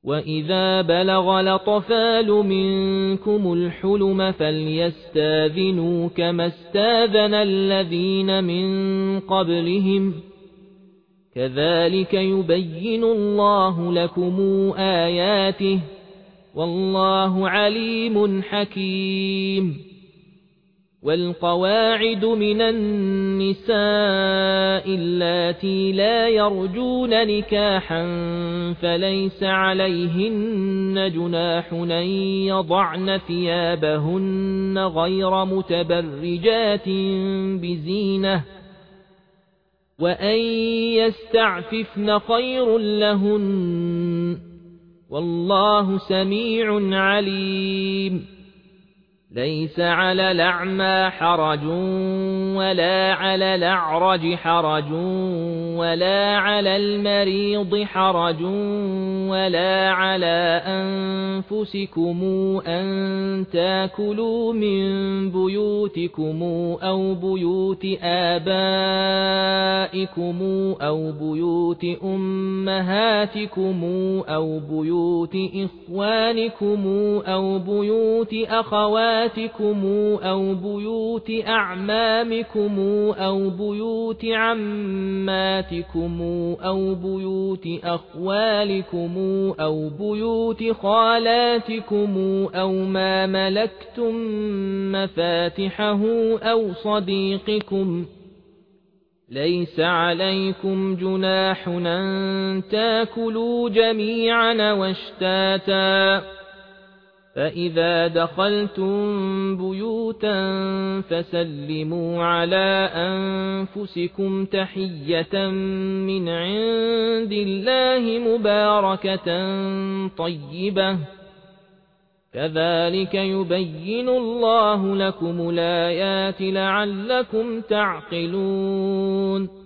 وَإِذَا بَلَغَ الْأَطْفَالُ مِنكُمُ الْحُلُمَ فَلْيَسْتَأْذِنُوا كَمَا اسْتَأْذَنَ الَّذِينَ مِن قَبْلِهِمْ كَذَلِكَ يُبَيِّنُ اللَّهُ لَكُمْ آيَاتِهِ وَاللَّهُ عَلِيمٌ حَكِيمٌ وَالْقَوَاعِدُ مِنَ النِّسَاءِ اللَّاتِي لَا يَرْجُونَ نِكَاحًا فَلَيْسَ عَلَيْهِنَّ جُنَاحٌ أَن يَضَعْنَ ثِيَابَهُنَّ غَيْرَ مُتَبَرِّجَاتٍ بِزِينَةٍ وَأَن يَسْتَعْفِفْنَ خَيْرٌ لَّهُنَّ وَاللَّهُ سَمِيعٌ عَلِيمٌ لَيْسَ عَلَى الْأَعْمَى حَرَجٌ وَلَا عَلَى الْأَعْرَجِ حَرَجٌ وَلَا عَلَى الْمَرِيضِ حَرَجٌ وَلَا عَلَى أَنفُسِكُمْ أَن تَأْكُلُوا مِن بُيُوتِكُمْ أَوْ بُيُوتِ آبَائِكُمْ أَوْ بُيُوتِ أُمَّهَاتِكُمْ أَوْ بُيُوتِ إِخْوَانِكُمْ أَوْ بُيُوتِ أَخَوَاتِكُمْ أَوْ بُيُوتِ أَعْمَامِكُمْ أَوْ بُيُوتِ عَمَّاتِكُمْ أَوْ بُيُوتِ أَخْوَالِكُمْ أَوْ بُيُوتِ خَالَاتِكُمْ أَوْ مَا مَلَكْتُمْ مَفَاتِحَهُ أَوْ صَدِيقِكُمْ لَيْسَ عَلَيْكُمْ جُنَاحٌ أَن تَأْكُلُوا جَمِيعًا وَأَشْتَاتًا فَإِذَا دَخَلْتُم بُيُوتًا فَسَلِّمُوا عَلَىٰ أَنفُسِكُمْ تَحِيَّةً مِّنْ عِندِ اللَّهِ مُبَارَكَةً طَيِّبَةً كَذَلِكَ يُبَيِّنُ اللَّهُ لَكُمُ الْآيَاتِ لَعَلَّكُمْ تَعْقِلُونَ